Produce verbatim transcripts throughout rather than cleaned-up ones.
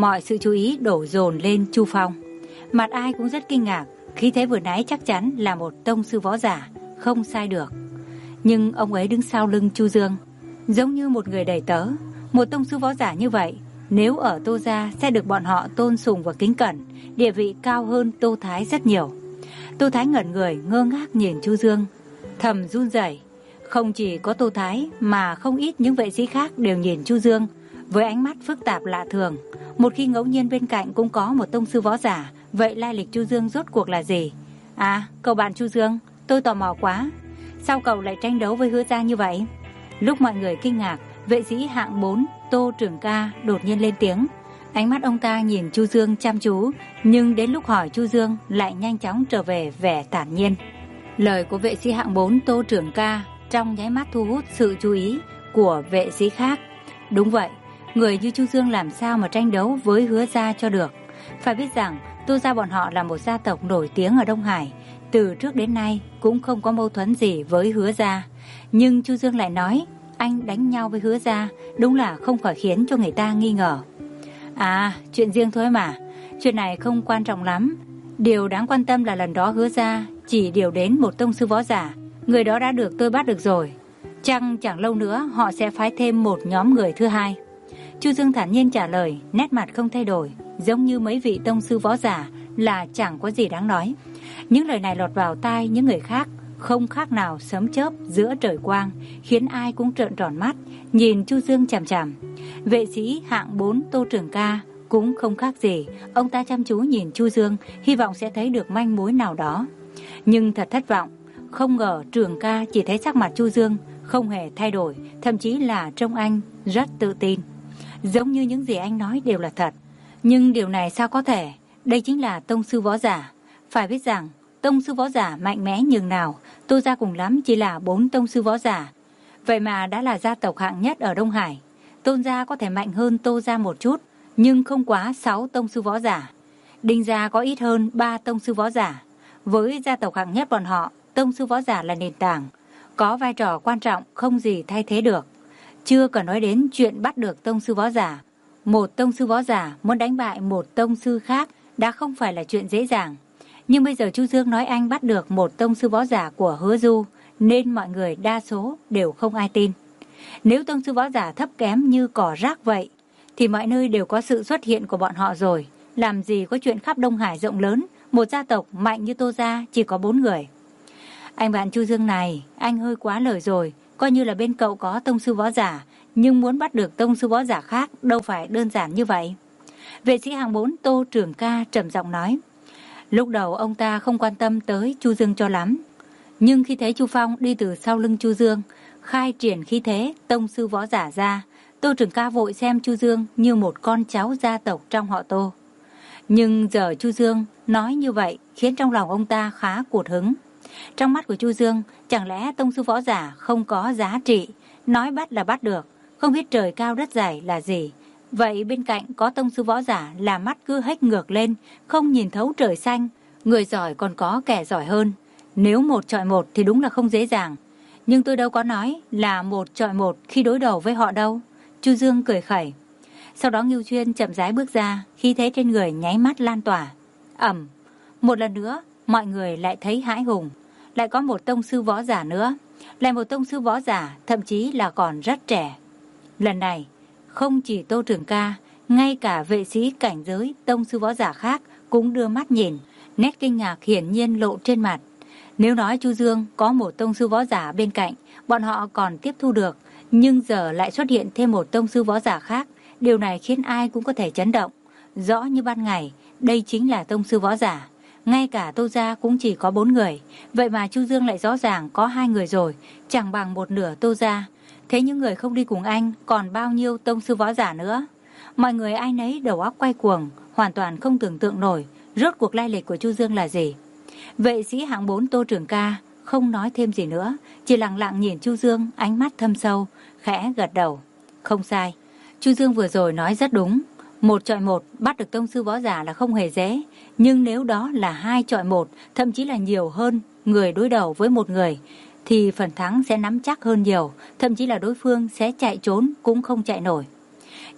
mọi sự chú ý đổ dồn lên Chu Phong. Mặt ai cũng rất kinh ngạc, khí thế vừa nãy chắc chắn là một tông sư võ giả, không sai được. Nhưng ông ấy đứng sau lưng Chu Dương, giống như một người đầy tớ. Một tông sư võ giả như vậy, nếu ở Tô gia sẽ được bọn họ tôn sùng và kính cẩn, địa vị cao hơn Tô Thái rất nhiều. Tô Thái ngẩn người ngơ ngác nhìn Chu Dương, thầm run rẩy. Không chỉ có Tô Thái mà không ít những vệ sĩ khác đều nhìn Chu Dương với ánh mắt phức tạp lạ thường. Một khi ngẫu nhiên bên cạnh cũng có một tông sư võ giả, vậy lai lịch Chu Dương rốt cuộc là gì? À, cậu bạn Chu Dương, tôi tò mò quá. Sao cậu lại tranh đấu với Hứa gia như vậy? Lúc mọi người kinh ngạc, vệ sĩ hạng bốn Tô Trường Ca đột nhiên lên tiếng. Ánh mắt ông ta nhìn Chu Dương chăm chú, nhưng đến lúc hỏi Chu Dương lại nhanh chóng trở về vẻ thản nhiên. Lời của vệ sĩ hạng bốn Tô Trường Ca trong nháy mắt thu hút sự chú ý của vệ sĩ khác. Đúng vậy, người như Chu Dương làm sao mà tranh đấu với Hứa gia cho được? Phải biết rằng Tô gia bọn họ là một gia tộc nổi tiếng ở Đông Hải, từ trước đến nay cũng không có mâu thuẫn gì với Hứa gia. Nhưng Chu Dương lại nói anh đánh nhau với Hứa gia, đúng là không khỏi khiến cho người ta nghi ngờ. À, chuyện riêng thôi mà, chuyện này không quan trọng lắm. Điều đáng quan tâm là lần đó Hứa gia chỉ điều đến một tông sư võ giả, người đó đã được tôi bắt được rồi. Chăng chẳng lâu nữa họ sẽ phái thêm một nhóm người thứ hai. Chu Dương thản nhiên trả lời, nét mặt không thay đổi, giống như mấy vị tông sư võ giả là chẳng có gì đáng nói. Những lời này lọt vào tai những người khác không khác nào sấm chớp giữa trời quang, khiến ai cũng trợn tròn mắt nhìn Chu Dương chằm chằm. Vệ sĩ hạng bốn Tô Trường Ca cũng không khác gì, ông ta chăm chú nhìn Chu Dương, hy vọng sẽ thấy được manh mối nào đó. Nhưng thật thất vọng, không ngờ Trường Ca chỉ thấy sắc mặt Chu Dương không hề thay đổi, thậm chí là trông anh rất tự tin, giống như những gì anh nói đều là thật. Nhưng điều này sao có thể? Đây chính là tông sư võ giả. Phải biết rằng tông sư võ giả mạnh mẽ nhường nào, Tô gia cùng lắm chỉ là bốn tông sư võ giả. Vậy mà đã là gia tộc hạng nhất ở Đông Hải. Tôn gia có thể mạnh hơn Tô gia một chút, nhưng không quá sáu tông sư võ giả. Đinh gia có ít hơn ba tông sư võ giả. Với gia tộc hạng nhất bọn họ, tông sư võ giả là nền tảng, có vai trò quan trọng không gì thay thế được. Chưa cần nói đến chuyện bắt được tông sư võ giả. Một tông sư võ giả muốn đánh bại một tông sư khác đã không phải là chuyện dễ dàng. Nhưng bây giờ Chu Dương nói anh bắt được một tông sư võ giả của Hứa Du, nên mọi người đa số đều không ai tin. Nếu tông sư võ giả thấp kém như cỏ rác vậy, thì mọi nơi đều có sự xuất hiện của bọn họ rồi. Làm gì có chuyện khắp Đông Hải rộng lớn, một gia tộc mạnh như Tô gia chỉ có bốn người. Anh bạn Chu Dương này, anh hơi quá lời rồi, coi như là bên cậu có tông sư võ giả, nhưng muốn bắt được tông sư võ giả khác đâu phải đơn giản như vậy. Vệ sĩ hạng bốn Tô Trường Ca trầm giọng nói. Lúc đầu ông ta không quan tâm tới Chu Dương cho lắm, nhưng khi thấy Chu Phong đi từ sau lưng Chu Dương, khai triển khí thế tông sư võ giả ra, Tô Trường Ca vội xem Chu Dương như một con cháu gia tộc trong họ Tô. Nhưng giờ Chu Dương nói như vậy khiến trong lòng ông ta khá cụt hứng. Trong mắt của Chu Dương, chẳng lẽ tông sư võ giả không có giá trị, nói bắt là bắt được, không biết trời cao đất dày là gì. Vậy bên cạnh có tông sư võ giả là mắt cứ hếch ngược lên, không nhìn thấu trời xanh, người giỏi còn có kẻ giỏi hơn. Nếu một chọi một thì đúng là không dễ dàng, nhưng tôi đâu có nói là một chọi một khi đối đầu với họ đâu. Chu Dương cười khẩy. Sau đó Ngưu Chuyên chậm rãi bước ra, khí thế trên người nháy mắt lan tỏa. Ầm, một lần nữa mọi người lại thấy hãi hùng. Lại có một tông sư võ giả nữa, lại một tông sư võ giả, thậm chí là còn rất trẻ. Lần này không chỉ Tô Trường Ca, ngay cả vệ sĩ cảnh giới tông sư võ giả khác cũng đưa mắt nhìn, nét kinh ngạc hiển nhiên lộ trên mặt. Nếu nói Chu Dương có một tông sư võ giả bên cạnh, bọn họ còn tiếp thu được, nhưng giờ lại xuất hiện thêm một tông sư võ giả khác, điều này khiến ai cũng có thể chấn động. Rõ như ban ngày, đây chính là tông sư võ giả. Ngay cả Tô gia cũng chỉ có bốn người, vậy mà Chu Dương lại rõ ràng có hai người rồi, chẳng bằng một nửa Tô gia. Thế những người không đi cùng anh còn bao nhiêu tông sư võ giả nữa? Mọi người ai nấy đầu óc quay cuồng, hoàn toàn không tưởng tượng nổi rốt cuộc lai lịch của Chu Dương là gì. Vệ sĩ hạng bốn Tô Trường Ca không nói thêm gì nữa, chỉ lặng lặng nhìn Chu Dương, ánh mắt thâm sâu, khẽ gật đầu. Không sai, Chu Dương vừa rồi nói rất đúng. Một chọi một bắt được tông sư võ giả là không hề dễ, nhưng nếu đó là hai chọi một, thậm chí là nhiều hơn người đối đầu với một người, thì phần thắng sẽ nắm chắc hơn nhiều, thậm chí là đối phương sẽ chạy trốn cũng không chạy nổi.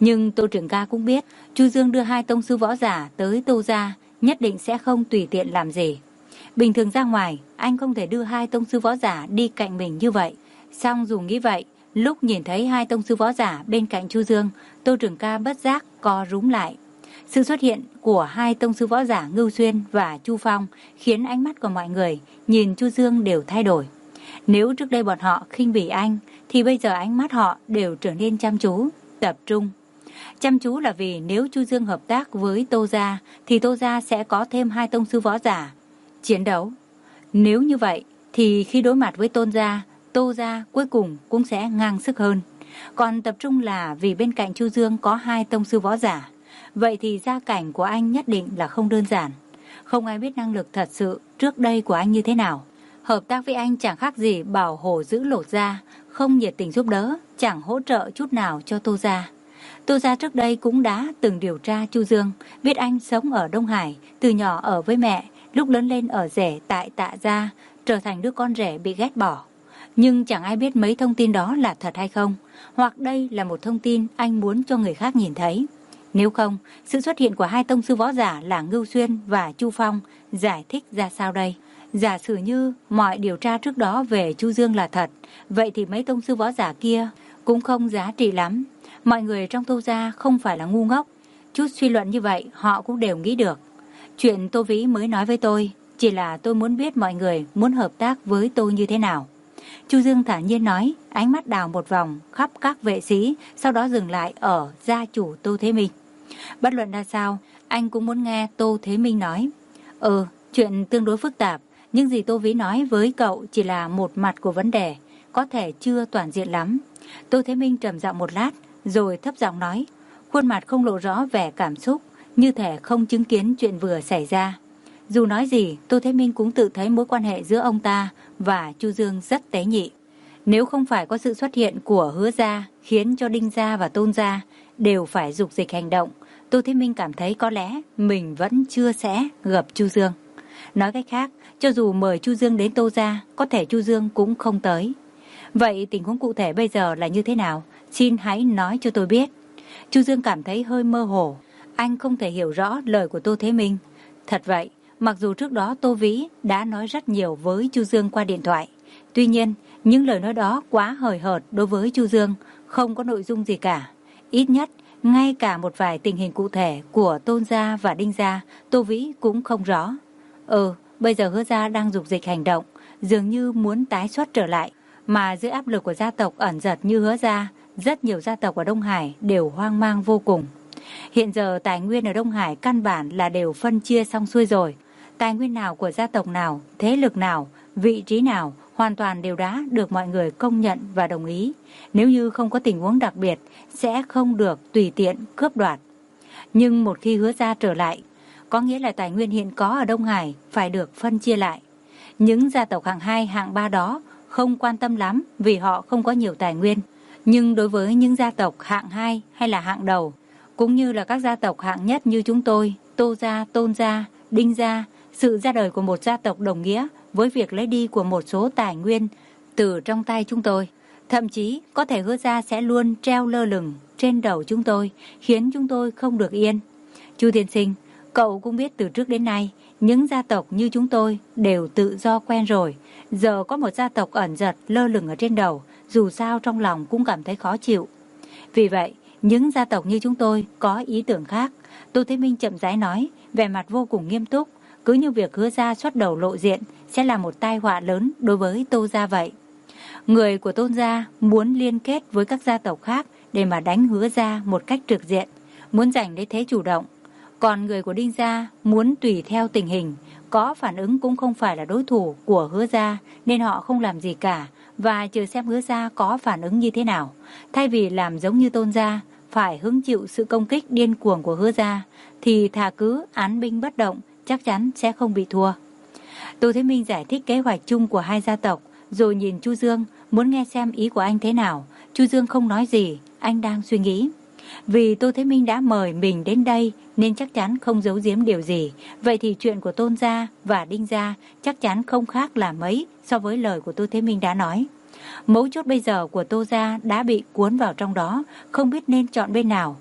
Nhưng Tô Trường Ca cũng biết Chu Dương đưa hai tông sư võ giả tới Tô gia nhất định sẽ không tùy tiện làm gì. Bình thường ra ngoài, anh không thể đưa hai tông sư võ giả đi cạnh mình như vậy. Song dù nghĩ vậy, lúc nhìn thấy hai tông sư võ giả bên cạnh Chu Dương, Tô Trường Ca bất giác co rúm lại. Sự xuất hiện của hai tông sư võ giả Ngưu Xuyên và Chu Phong khiến ánh mắt của mọi người nhìn Chu Dương đều thay đổi. Nếu trước đây bọn họ khinh bỉ anh, thì bây giờ ánh mắt họ đều trở nên chăm chú, tập trung. Chăm chú là vì nếu Chu Dương hợp tác với Tô gia, thì Tô gia sẽ có thêm hai tông sư võ giả chiến đấu. Nếu như vậy, thì khi đối mặt với Tôn gia, Tô gia cuối cùng cũng sẽ ngang sức hơn. Còn tập trung là vì bên cạnh Chu Dương có hai tông sư võ giả. Vậy thì gia cảnh của anh nhất định là không đơn giản. Không ai biết năng lực thật sự trước đây của anh như thế nào. Hợp tác với anh chẳng khác gì bảo hổ giữ lột da, không nhiệt tình giúp đỡ, chẳng hỗ trợ chút nào cho Tô gia. Tô gia trước đây cũng đã từng điều tra Chu Dương, biết anh sống ở Đông Hải, từ nhỏ ở với mẹ, lúc lớn lên ở rể tại Tạ gia, trở thành đứa con rể bị ghét bỏ. Nhưng chẳng ai biết mấy thông tin đó là thật hay không, hoặc đây là một thông tin anh muốn cho người khác nhìn thấy. Nếu không, sự xuất hiện của hai tông sư võ giả là Ngưu Xuyên và Chu Phong giải thích ra sao đây? Giả sử như mọi điều tra trước đó về Chu Dương là thật, vậy thì mấy tông sư võ giả kia cũng không giá trị lắm. Mọi người trong Tô gia không phải là ngu ngốc, chút suy luận như vậy họ cũng đều nghĩ được. Chuyện Tô Vĩ mới nói với tôi, chỉ là tôi muốn biết mọi người muốn hợp tác với tôi như thế nào. Chu Dương thản nhiên nói, ánh mắt đào một vòng khắp các vệ sĩ, sau đó dừng lại ở gia chủ Tô Thế Minh. Bất luận ra sao, anh cũng muốn nghe Tô Thế Minh nói. Ừ, chuyện tương đối phức tạp, nhưng gì Tô Vĩ nói với cậu chỉ là một mặt của vấn đề, có thể chưa toàn diện lắm. Tô Thế Minh trầm giọng một lát, rồi thấp giọng nói, khuôn mặt không lộ rõ vẻ cảm xúc, như thể không chứng kiến chuyện vừa xảy ra. Dù nói gì, Tô Thế Minh cũng tự thấy mối quan hệ giữa ông ta và Chu Dương rất tế nhị. Nếu không phải có sự xuất hiện của Hứa gia khiến cho Đinh gia và Tôn gia đều phải dục dịch hành động, Tô Thế Minh cảm thấy có lẽ mình vẫn chưa sẽ gặp Chu Dương. Nói cách khác, cho dù mời Chu Dương đến Tô gia, có thể Chu Dương cũng không tới. Vậy tình huống cụ thể bây giờ là như thế nào? Xin hãy nói cho tôi biết. Chu Dương cảm thấy hơi mơ hồ. Anh không thể hiểu rõ lời của Tô Thế Minh. Thật vậy, mặc dù trước đó Tô Vĩ đã nói rất nhiều với Chu Dương qua điện thoại, tuy nhiên, những lời nói đó quá hời hợt đối với Chu Dương, không có nội dung gì cả. Ít nhất, ngay cả một vài tình hình cụ thể của Tôn gia và Đinh gia, Tô Vĩ cũng không rõ. Ừ, bây giờ Hứa gia đang dục dịch hành động, dường như muốn tái xuất trở lại, mà dưới áp lực của gia tộc ẩn dật như Hứa gia, rất nhiều gia tộc ở Đông Hải đều hoang mang vô cùng. Hiện giờ tài nguyên ở Đông Hải căn bản là đều phân chia xong xuôi rồi. Tài nguyên nào của gia tộc nào, thế lực nào, vị trí nào hoàn toàn đều đã được mọi người công nhận và đồng ý. Nếu như không có tình huống đặc biệt, sẽ không được tùy tiện cướp đoạt. Nhưng một khi Hứa gia trở lại, có nghĩa là tài nguyên hiện có ở Đông Hải phải được phân chia lại. Những gia tộc hạng hai, hạng ba đó không quan tâm lắm vì họ không có nhiều tài nguyên. Nhưng đối với những gia tộc hạng hai hay là hạng đầu, cũng như là các gia tộc hạng nhất như chúng tôi, Tô gia, Tôn gia, Đinh gia, sự ra đời của một gia tộc đồng nghĩa với việc lấy đi của một số tài nguyên từ trong tay chúng tôi. Thậm chí có thể Hứa gia sẽ luôn treo lơ lửng trên đầu chúng tôi, khiến chúng tôi không được yên. Chu tiên sinh, cậu cũng biết từ trước đến nay, những gia tộc như chúng tôi đều tự do quen rồi. Giờ có một gia tộc ẩn dật lơ lửng ở trên đầu, dù sao trong lòng cũng cảm thấy khó chịu. Vì vậy, những gia tộc như chúng tôi có ý tưởng khác. Tô Thế Minh chậm rãi nói, vẻ mặt vô cùng nghiêm túc, cứ như việc Hứa gia xuất đầu lộ diện sẽ là một tai họa lớn đối với Tô gia vậy. Người của Tôn gia muốn liên kết với các gia tộc khác để mà đánh Hứa gia một cách trực diện, muốn giành lấy thế chủ động. Còn người của Đinh gia muốn tùy theo tình hình, có phản ứng cũng không phải là đối thủ của Hứa gia nên họ không làm gì cả và chờ xem Hứa gia có phản ứng như thế nào. Thay vì làm giống như Tôn gia, phải hứng chịu sự công kích điên cuồng của Hứa gia, thì thà cứ án binh bất động, chắc chắn sẽ không bị thua. Tô Thế Minh giải thích kế hoạch chung của hai gia tộc, rồi nhìn Chu Dương, muốn nghe xem ý của anh thế nào. Chu Dương không nói gì, anh đang suy nghĩ. Vì Tô Thế Minh đã mời mình đến đây nên chắc chắn không giấu giếm điều gì. Vậy thì chuyện của Tôn gia và Đinh gia chắc chắn không khác là mấy so với lời của Tô Thế Minh đã nói. Mấu chốt bây giờ của Tô gia đã bị cuốn vào trong đó, không biết nên chọn bên nào.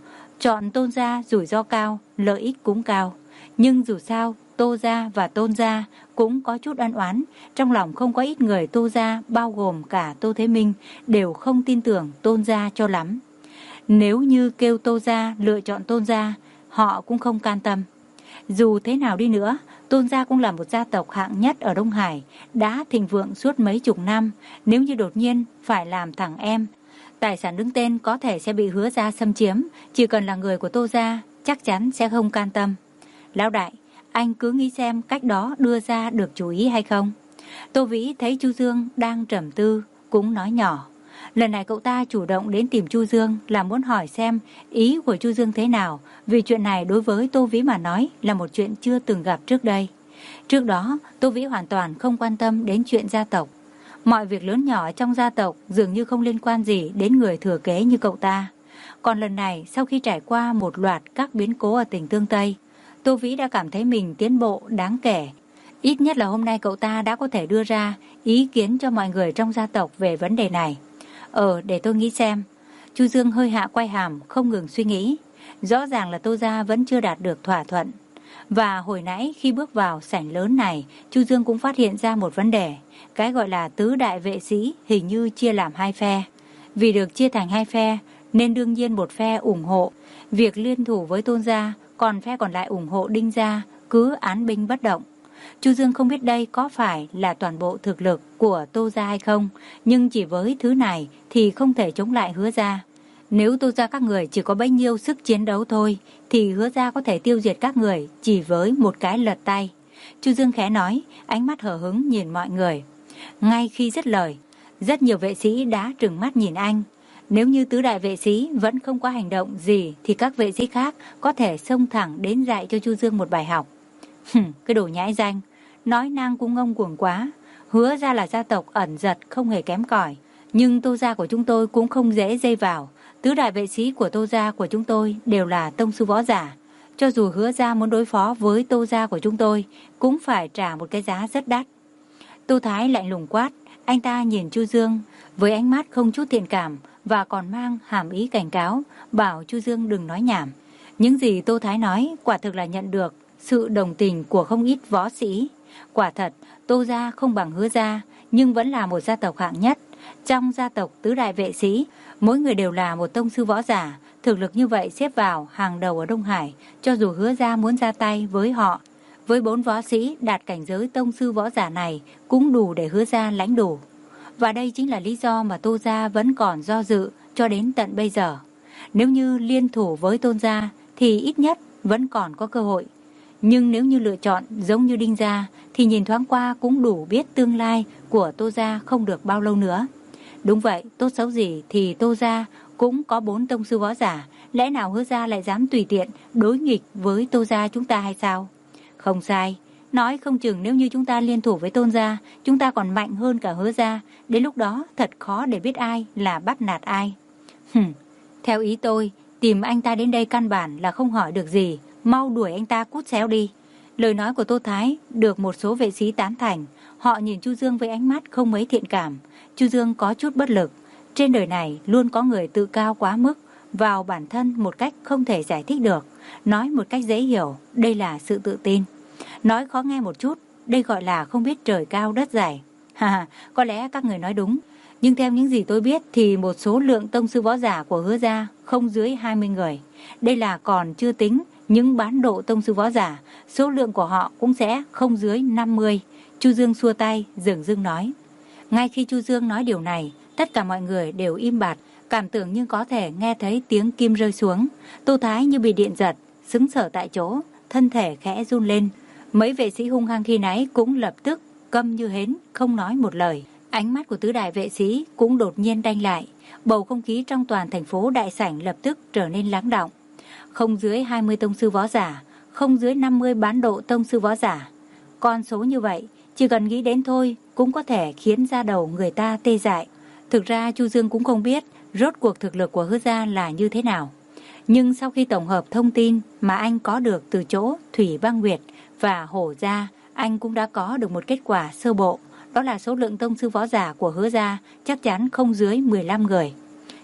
Chọn Tôn gia rủi ro cao, lợi ích cũng cao. Nhưng dù sao, Tô gia và Tôn gia cũng có chút ân oán. Trong lòng không có ít người Tô gia, bao gồm cả Tô Thế Minh, đều không tin tưởng Tôn gia cho lắm. Nếu như kêu Tô gia lựa chọn Tôn gia, họ cũng không can tâm. Dù thế nào đi nữa, Tôn gia cũng là một gia tộc hạng nhất ở Đông Hải, đã thịnh vượng suốt mấy chục năm. Nếu như đột nhiên phải làm thằng em, tài sản đứng tên có thể sẽ bị Hứa gia xâm chiếm. Chỉ cần là người của Tô gia, chắc chắn sẽ không can tâm. Lão đại, anh cứ nghĩ xem cách đó đưa ra được chủ ý hay không. Tô Vĩ thấy Chu Dương đang trầm tư, cũng nói nhỏ. Lần này cậu ta chủ động đến tìm Chu Dương là muốn hỏi xem ý của Chu Dương thế nào, vì chuyện này đối với Tô Vĩ mà nói là một chuyện chưa từng gặp trước đây. Trước đó, Tô Vĩ hoàn toàn không quan tâm đến chuyện gia tộc. Mọi việc lớn nhỏ trong gia tộc dường như không liên quan gì đến người thừa kế như cậu ta. Còn lần này, sau khi trải qua một loạt các biến cố ở tỉnh Tương Tây, Tô Vĩ đã cảm thấy mình tiến bộ đáng kể. Ít nhất là hôm nay cậu ta đã có thể đưa ra ý kiến cho mọi người trong gia tộc về vấn đề này. Ờ, để tôi nghĩ xem. Chu Dương hơi hạ quay hàm, không ngừng suy nghĩ. Rõ ràng là Tô gia vẫn chưa đạt được thỏa thuận. Và hồi nãy khi bước vào sảnh lớn này, Chu Dương cũng phát hiện ra một vấn đề. Cái gọi là tứ đại vệ sĩ hình như chia làm hai phe. Vì được chia thành hai phe, nên đương nhiên một phe ủng hộ việc liên thủ với Tôn gia, còn phe còn lại ủng hộ Đinh gia, cứ án binh bất động. Chu Dương không biết đây có phải là toàn bộ thực lực của Tô gia hay không, nhưng chỉ với thứ này thì không thể chống lại Hứa gia. Nếu Tô gia các người chỉ có bấy nhiêu sức chiến đấu thôi, thì Hứa gia có thể tiêu diệt các người chỉ với một cái lật tay. Chu Dương khẽ nói, ánh mắt hờ hững nhìn mọi người. Ngay khi dứt lời, rất nhiều vệ sĩ đã trừng mắt nhìn anh. Nếu như tứ đại vệ sĩ vẫn không có hành động gì thì các vệ sĩ khác có thể xông thẳng đến dạy cho Chu Dương một bài học. Hừm, cái đồ nhãi danh, nói năng cũng ngông cuồng quá. Hứa gia là gia tộc ẩn giật không hề kém cỏi, nhưng Tô gia của chúng tôi cũng không dễ dây vào. Tứ đại vệ sĩ của Tô gia của chúng tôi đều là tông sư võ giả. Cho dù Hứa gia muốn đối phó với Tô gia của chúng tôi, cũng phải trả một cái giá rất đắt. Tô Thái lạnh lùng quát, anh ta nhìn Chu Dương với ánh mắt không chút thiện cảm và còn mang hàm ý cảnh cáo, bảo Chu Dương đừng nói nhảm. Những gì Tô Thái nói quả thực là nhận được sự đồng tình của không ít võ sĩ. Quả thật, Tô gia không bằng Hứa gia, nhưng vẫn là một gia tộc hạng nhất. Trong gia tộc tứ đại vệ sĩ, mỗi người đều là một tông sư võ giả, thực lực như vậy xếp vào hàng đầu ở Đông Hải. Cho dù Hứa gia muốn ra tay với họ, với bốn võ sĩ đạt cảnh giới tông sư võ giả này cũng đủ để Hứa gia lãnh đủ. Và đây chính là lý do mà Tô gia vẫn còn do dự cho đến tận bây giờ. Nếu như liên thủ với Tôn gia thì ít nhất vẫn còn có cơ hội. Nhưng nếu như lựa chọn giống như Đinh gia thì nhìn thoáng qua cũng đủ biết tương lai của Tô gia không được bao lâu nữa. Đúng vậy, tốt xấu gì thì Tô gia cũng có bốn tông sư võ giả. Lẽ nào Hứa gia lại dám tùy tiện đối nghịch với Tô gia chúng ta hay sao? Không sai, nói không chừng nếu như chúng ta liên thủ với Tôn gia, chúng ta còn mạnh hơn cả Hứa gia. Đến lúc đó thật khó để biết ai là bắt nạt ai. Hừm, theo ý tôi, tìm anh ta đến đây căn bản là không hỏi được gì. Mau đuổi anh ta cút xéo đi. Lời nói của Tô Thái được một số vệ sĩ tán thành. Họ nhìn Chu Dương với ánh mắt không mấy thiện cảm. Chu Dương có chút bất lực. Trên đời này luôn có người tự cao quá mức vào bản thân một cách không thể giải thích được. Nói một cách dễ hiểu, đây là sự tự tin. Nói khó nghe một chút, đây gọi là không biết trời cao đất dày. Ha, có lẽ các người nói đúng. Nhưng theo những gì tôi biết thì một số lượng tông sư võ giả của Hứa gia không dưới hai mươi người. Đây là còn chưa tính những bán độ tông sư võ giả, số lượng của họ cũng sẽ không dưới năm mươi. Chu Dương xua tay, dửng dưng nói. Ngay khi Chu Dương nói điều này, tất cả mọi người đều im bặt, cảm tưởng như có thể nghe thấy tiếng kim rơi xuống. Tô Thái như bị điện giật, sững sờ tại chỗ, thân thể khẽ run lên. Mấy vệ sĩ hung hăng khi nãy cũng lập tức câm như hến, không nói một lời. Ánh mắt của tứ đại vệ sĩ cũng đột nhiên đanh lại. Bầu không khí trong toàn thành phố đại sảnh lập tức trở nên lắng đọng. Không dưới hai mươi tông sư võ giả, không dưới năm mươi bán độ tông sư võ giả. Con số như vậy, chỉ cần nghĩ đến thôi cũng có thể khiến da đầu người ta tê dại. Thực ra Chu Dương cũng không biết rốt cuộc thực lực của Hứa gia là như thế nào. Nhưng sau khi tổng hợp thông tin mà anh có được từ chỗ Thủy Băng Nguyệt và Hổ gia, anh cũng đã có được một kết quả sơ bộ. Đó là số lượng tông sư võ giả của Hứa gia chắc chắn không dưới mười lăm người.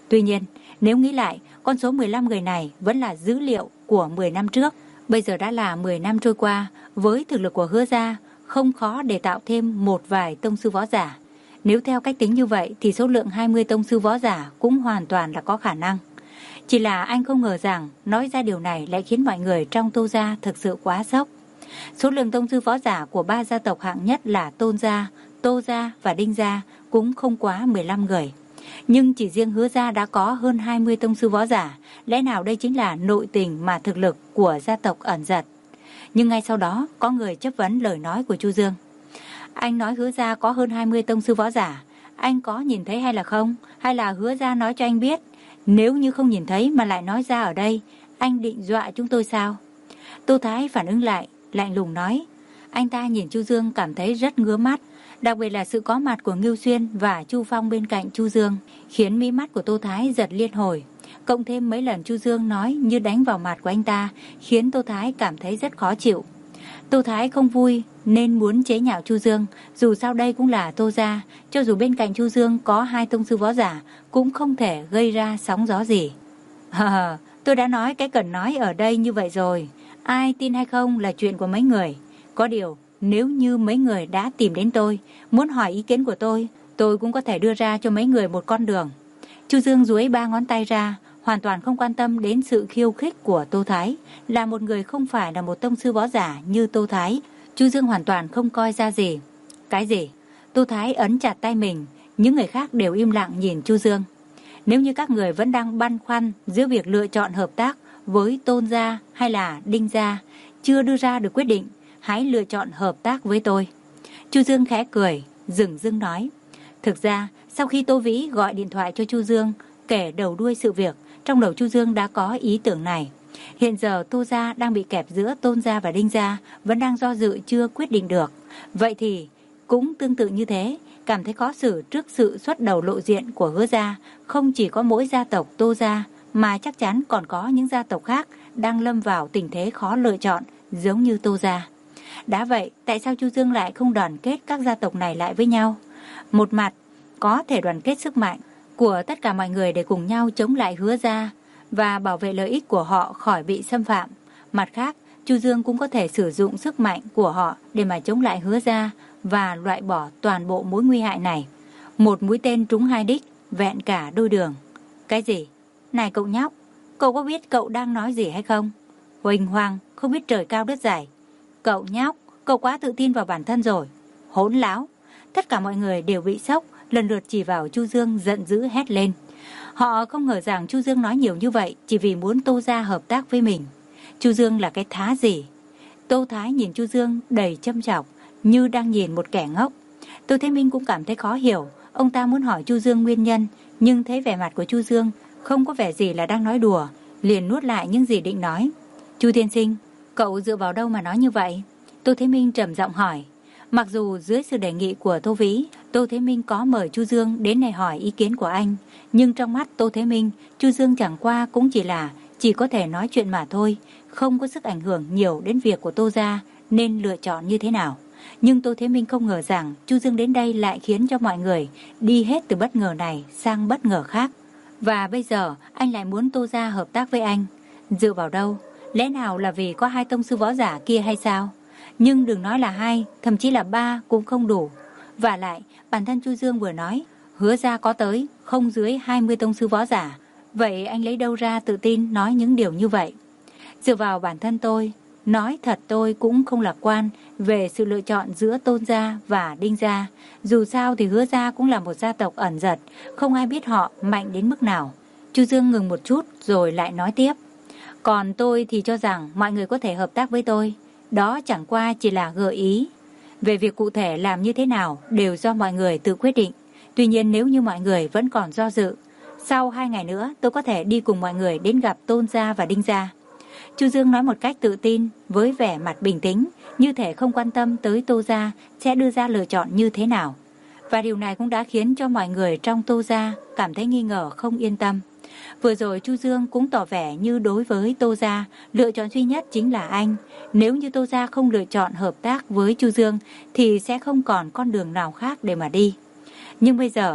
Tuy nhiên, nếu nghĩ lại, con số mười lăm người này vẫn là dữ liệu của mười năm trước. Bây giờ đã là mười năm trôi qua, với thực lực của Hứa gia, không khó để tạo thêm một vài tông sư võ giả. Nếu theo cách tính như vậy thì số lượng hai mươi tông sư võ giả cũng hoàn toàn là có khả năng. Chỉ là anh không ngờ rằng nói ra điều này lại khiến mọi người trong Tô gia thực sự quá sốc. Số lượng tông sư võ giả của ba gia tộc hạng nhất là Tôn gia, Tô gia và Đinh gia cũng không quá mười lăm người. Nhưng chỉ riêng Hứa gia đã có hơn hai mươi tông sư võ giả, lẽ nào đây chính là nội tình mà thực lực của gia tộc ẩn giật. Nhưng ngay sau đó có người chất vấn lời nói của Chu Dương. Anh nói Hứa gia có hơn hai mươi tông sư võ giả, anh có nhìn thấy hay là không? Hay là Hứa gia nói cho anh biết? Nếu như không nhìn thấy mà lại nói ra ở đây, anh định dọa chúng tôi sao? Tô Thái phản ứng lại, lạnh lùng nói. Anh ta nhìn Chu Dương cảm thấy rất ngứa mắt, đặc biệt là sự có mặt của Ngưu Xuyên và Chu Phong bên cạnh Chu Dương, khiến mí mắt của Tô Thái giật liên hồi. Cộng thêm mấy lần Chu Dương nói như đánh vào mặt của anh ta, khiến Tô Thái cảm thấy rất khó chịu. Tô Thái không vui nên muốn chế nhạo Chu Dương, dù sao đây cũng là Tô gia, cho dù bên cạnh Chu Dương có hai tông sư võ giả cũng không thể gây ra sóng gió gì. Hờ, tôi đã nói cái cần nói ở đây như vậy rồi, ai tin hay không là chuyện của mấy người. Có điều, nếu như mấy người đã tìm đến tôi, muốn hỏi ý kiến của tôi, tôi cũng có thể đưa ra cho mấy người một con đường. Chu Dương duỗi ba ngón tay ra, hoàn toàn không quan tâm đến sự khiêu khích của Tô Thái. Là một người không phải là một tông sư võ giả như Tô Thái, Chu Dương hoàn toàn không coi ra gì. Cái gì? Tô Thái ấn chặt tay mình, những người khác đều im lặng nhìn Chu Dương. Nếu như các người vẫn đang băn khoăn giữa việc lựa chọn hợp tác với Tôn gia hay là Đinh gia, chưa đưa ra được quyết định, hãy lựa chọn hợp tác với tôi. Chu Dương khẽ cười, dửng dưng nói. Thực ra, sau khi Tô Vĩ gọi điện thoại cho Chu Dương, kể đầu đuôi sự việc, trong đầu Chu Dương đã có ý tưởng này. Hiện giờ Tô gia đang bị kẹp giữa Tôn gia và Đinh gia, vẫn đang do dự chưa quyết định được. Vậy thì, cũng tương tự như thế, cảm thấy khó xử trước sự xuất đầu lộ diện của Hứa gia, không chỉ có mỗi gia tộc Tô gia, mà chắc chắn còn có những gia tộc khác đang lâm vào tình thế khó lựa chọn, giống như Tô gia. Đã vậy, tại sao Chu Dương lại không đoàn kết các gia tộc này lại với nhau? Một mặt, có thể đoàn kết sức mạnh của tất cả mọi người để cùng nhau chống lại Hứa gia và bảo vệ lợi ích của họ khỏi bị xâm phạm. Mặt khác, Chu Dương cũng có thể sử dụng sức mạnh của họ để mà chống lại Hứa gia và loại bỏ toàn bộ mối nguy hại này. Một mũi tên trúng hai đích, vẹn cả đôi đường. Cái gì? Này cậu nhóc, cậu có biết cậu đang nói gì hay không? Huỳnh hoang, không biết trời cao đất dày. Cậu nhóc, cậu quá tự tin vào bản thân rồi. Hỗn láo. Tất cả mọi người đều bị sốc, lần lượt chỉ vào Chu Dương giận dữ hét lên. Họ không ngờ rằng Chu Dương nói nhiều như vậy chỉ vì muốn Tô gia hợp tác với mình. Chu Dương là cái thá gì? Tô Thái nhìn Chu Dương đầy châm chọc, như đang nhìn một kẻ ngốc. Tô Thế Minh cũng cảm thấy khó hiểu. Ông ta muốn hỏi Chu Dương nguyên nhân, nhưng thấy vẻ mặt của Chu Dương không có vẻ gì là đang nói đùa, liền nuốt lại những gì định nói. Chu tiên sinh, cậu dựa vào đâu mà nói như vậy? Tô Thế Minh trầm giọng hỏi. Mặc dù dưới sự đề nghị của Tô Vĩ, Tô Thế Minh có mời Chu Dương đến này hỏi ý kiến của anh, nhưng trong mắt Tô Thế Minh, Chu Dương chẳng qua cũng chỉ là chỉ có thể nói chuyện mà thôi, không có sức ảnh hưởng nhiều đến việc của Tô gia nên lựa chọn như thế nào. Nhưng Tô Thế Minh không ngờ rằng Chu Dương đến đây lại khiến cho mọi người đi hết từ bất ngờ này sang bất ngờ khác. Và bây giờ anh lại muốn Tô gia hợp tác với anh. Dựa vào đâu? Lẽ nào là vì có hai tông sư võ giả kia hay sao? Nhưng đừng nói là hai, thậm chí là ba cũng không đủ. Và lại, bản thân Chu Dương vừa nói, Hứa gia có tới không dưới hai mươi tông sư võ giả. Vậy anh lấy đâu ra tự tin nói những điều như vậy? Dựa vào bản thân tôi, nói thật tôi cũng không lạc quan về sự lựa chọn giữa Tôn gia và Đinh gia. Dù sao thì Hứa gia cũng là một gia tộc ẩn giật, không ai biết họ mạnh đến mức nào. Chu Dương ngừng một chút rồi lại nói tiếp. Còn tôi thì cho rằng mọi người có thể hợp tác với tôi. Đó chẳng qua chỉ là gợi ý. Về việc cụ thể làm như thế nào đều do mọi người tự quyết định. Tuy nhiên nếu như mọi người vẫn còn do dự, sau hai ngày nữa tôi có thể đi cùng mọi người đến gặp Tôn gia và Đinh gia. Chu Dương nói một cách tự tin, với vẻ mặt bình tĩnh, như thể không quan tâm tới Tô gia sẽ đưa ra lựa chọn như thế nào. Và điều này cũng đã khiến cho mọi người trong Tô gia cảm thấy nghi ngờ không yên tâm. Vừa rồi Chu Dương cũng tỏ vẻ như đối với Tô gia, lựa chọn duy nhất chính là anh. Nếu như Tô gia không lựa chọn hợp tác với Chu Dương thì sẽ không còn con đường nào khác để mà đi. Nhưng bây giờ,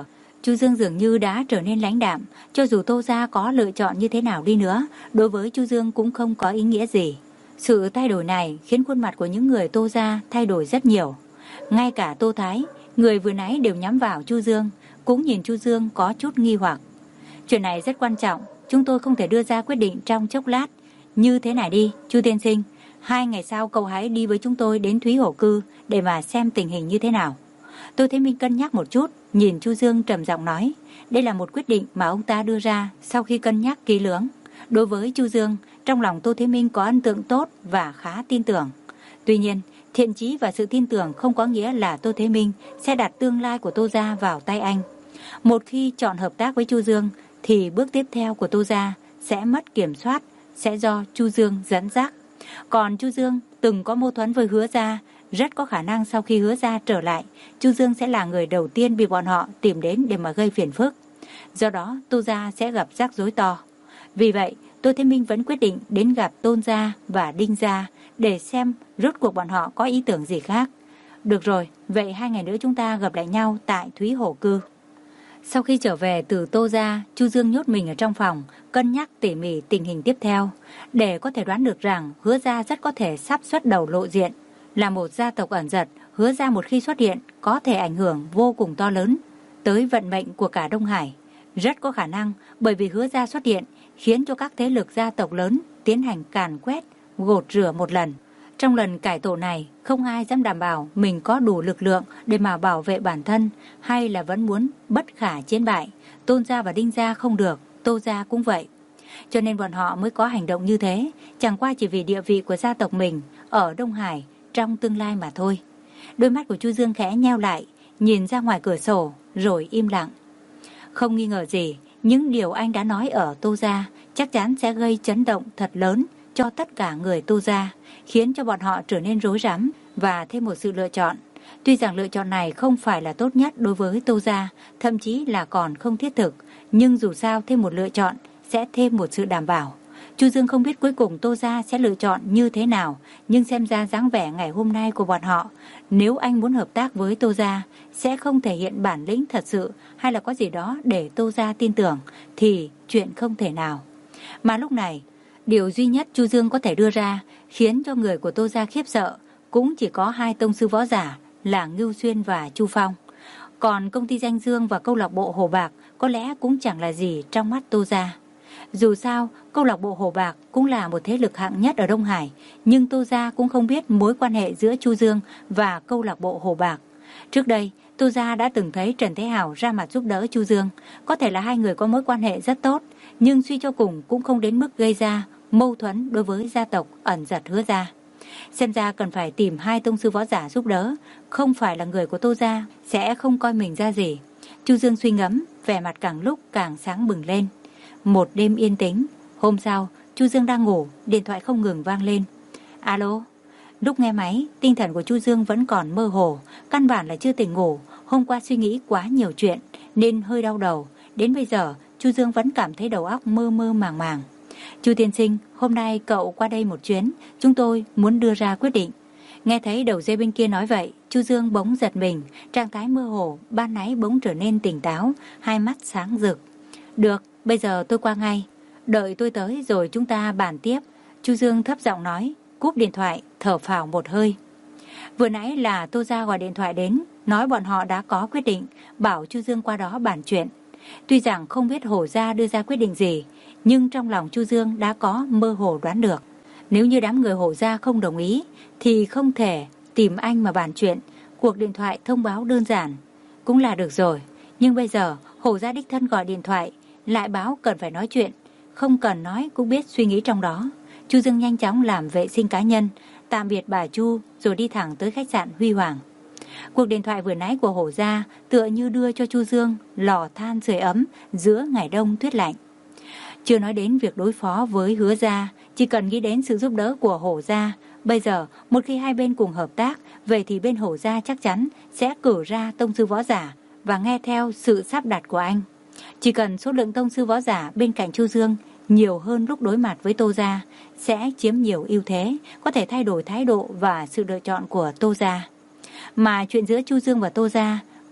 Chu Dương dường như đã trở nên lãnh đạm, cho dù Tô gia có lựa chọn như thế nào đi nữa, đối với Chu Dương cũng không có ý nghĩa gì. Sự thay đổi này khiến khuôn mặt của những người Tô gia thay đổi rất nhiều. Ngay cả Tô Thái, người vừa nãy đều nhắm vào Chu Dương, cũng nhìn Chu Dương có chút nghi hoặc. Chuyện này rất quan trọng, chúng tôi không thể đưa ra quyết định trong chốc lát. Như thế này đi, Chu tiên sinh, hai ngày sau cậu hãy đi với chúng tôi đến Thúy Hổ Cư để mà xem tình hình như thế nào. Tô Thế Minh cân nhắc một chút, nhìn Chu Dương trầm giọng nói, đây là một quyết định mà ông ta đưa ra sau khi cân nhắc kỹ lưỡng. Đối với Chu Dương, trong lòng Tô Thế Minh có ấn tượng tốt và khá tin tưởng. Tuy nhiên, thiện chí và sự tin tưởng không có nghĩa là Tô Thế Minh sẽ đặt tương lai của Tô gia vào tay anh. Một khi chọn hợp tác với Chu Dương, thì bước tiếp theo của Tô gia sẽ mất kiểm soát, sẽ do Chu Dương dẫn dắt. Còn Chu Dương từng có mâu thuẫn với Hứa gia, rất có khả năng sau khi Hứa gia trở lại, Chu Dương sẽ là người đầu tiên bị bọn họ tìm đến để mà gây phiền phức. Do đó, Tô gia sẽ gặp rắc rối to. Vì vậy, Tô Thế Minh vẫn quyết định đến gặp Tôn gia và Đinh gia để xem rốt cuộc bọn họ có ý tưởng gì khác. Được rồi, vậy hai ngày nữa chúng ta gặp lại nhau tại Thúy Hổ Cư. Sau khi trở về từ Tô gia, Chu Dương nhốt mình ở trong phòng, cân nhắc tỉ mỉ tình hình tiếp theo, để có thể đoán được rằng Hứa gia rất có thể sắp xuất đầu lộ diện. Là một gia tộc ẩn giật, Hứa gia một khi xuất hiện có thể ảnh hưởng vô cùng to lớn tới vận mệnh của cả Đông Hải. Rất có khả năng bởi vì Hứa gia xuất hiện khiến cho các thế lực gia tộc lớn tiến hành càn quét, gột rửa một lần. Trong lần cải tổ này, không ai dám đảm bảo mình có đủ lực lượng để mà bảo vệ bản thân, hay là vẫn muốn bất khả chiến bại. Tôn gia và Đinh gia không được, Tô gia cũng vậy. Cho nên bọn họ mới có hành động như thế, chẳng qua chỉ vì địa vị của gia tộc mình ở Đông Hải trong tương lai mà thôi. Đôi mắt của Chu Dương khẽ nheo lại, nhìn ra ngoài cửa sổ, rồi im lặng. Không nghi ngờ gì, những điều anh đã nói ở Tô gia chắc chắn sẽ gây chấn động thật lớn cho tất cả người Tô gia, khiến cho bọn họ trở nên rối rắm và thêm một sự lựa chọn. Tuy rằng lựa chọn này không phải là tốt nhất đối với Tô gia, thậm chí là còn không thiết thực, nhưng dù sao thêm một lựa chọn sẽ thêm một sự đảm bảo. Chu Dương không biết cuối cùng Tô gia sẽ lựa chọn như thế nào, nhưng xem ra dáng vẻ ngày hôm nay của bọn họ, nếu anh muốn hợp tác với Tô gia, sẽ không thể hiện bản lĩnh thật sự hay là có gì đó để Tô gia tin tưởng, thì chuyện không thể nào. Mà lúc này, điều duy nhất Chu Dương có thể đưa ra khiến cho người của Tô gia khiếp sợ cũng chỉ có hai tông sư võ giả là Ngưu Xuyên và Chu Phong. Còn công ty Danh Dương và câu lạc bộ Hồ Bạc có lẽ cũng chẳng là gì trong mắt Tô gia. Dù sao, câu lạc bộ Hồ Bạc cũng là một thế lực hạng nhất ở Đông Hải, nhưng Tô gia cũng không biết mối quan hệ giữa Chu Dương và câu lạc bộ Hồ Bạc. Trước đây, Tô gia đã từng thấy Trần Thế Hào ra mặt giúp đỡ Chu Dương, có thể là hai người có mối quan hệ rất tốt, nhưng suy cho cùng cũng không đến mức gây ra mâu thuẫn đối với gia tộc ẩn giật Hứa gia. Xem ra cần phải tìm hai tông sư võ giả giúp đỡ, không phải là người của Tô gia sẽ không coi mình ra gì. Chu Dương suy ngẫm, vẻ mặt càng lúc càng sáng bừng lên. Một đêm yên tĩnh, hôm sau, Chu Dương đang ngủ, điện thoại không ngừng vang lên. Alo. Lúc nghe máy, tinh thần của Chu Dương vẫn còn mơ hồ, căn bản là chưa tỉnh ngủ. Hôm qua suy nghĩ quá nhiều chuyện nên hơi đau đầu. Đến bây giờ, Chu Dương vẫn cảm thấy đầu óc mơ mơ màng màng. Chu tiên sinh, hôm nay cậu qua đây một chuyến, chúng tôi muốn đưa ra quyết định. Nghe thấy đầu dây bên kia nói vậy, Chu Dương bỗng giật mình, trạng thái mơ hồ, ban nãy bỗng trở nên tỉnh táo, hai mắt sáng rực. Được, bây giờ tôi qua ngay. Đợi tôi tới rồi chúng ta bàn tiếp. Chu Dương thấp giọng nói, cúp điện thoại, thở phào một hơi. Vừa nãy là Tô gia gọi điện thoại đến, nói bọn họ đã có quyết định, bảo Chu Dương qua đó bàn chuyện. Tuy rằng không biết Hồ gia đưa ra quyết định gì, nhưng trong lòng Chu Dương đã có mơ hồ đoán được. Nếu như đám người Hồ gia không đồng ý, thì không thể tìm anh mà bàn chuyện. Cuộc điện thoại thông báo đơn giản cũng là được rồi. Nhưng bây giờ Hồ gia đích thân gọi điện thoại, lại báo cần phải nói chuyện, không cần nói cũng biết suy nghĩ trong đó. Chu Dương nhanh chóng làm vệ sinh cá nhân, tạm biệt bà Chu rồi đi thẳng tới khách sạn Huy Hoàng. Cuộc điện thoại vừa nãy của Hổ gia tựa như đưa cho Chu Dương lò than sưởi ấm giữa ngày đông tuyết lạnh. Chưa nói đến việc đối phó với Hứa gia, chỉ cần nghĩ đến sự giúp đỡ của Hổ gia. Bây giờ, một khi hai bên cùng hợp tác, vậy thì bên Hổ gia chắc chắn sẽ cử ra tông sư võ giả và nghe theo sự sắp đặt của anh. Chỉ cần số lượng tông sư võ giả bên cạnh Chu Dương nhiều hơn lúc đối mặt với Tô gia, sẽ chiếm nhiều ưu thế, có thể thay đổi thái độ và sự lựa chọn của Tô gia. Mà chuyện giữa Chu Dương và Tô gia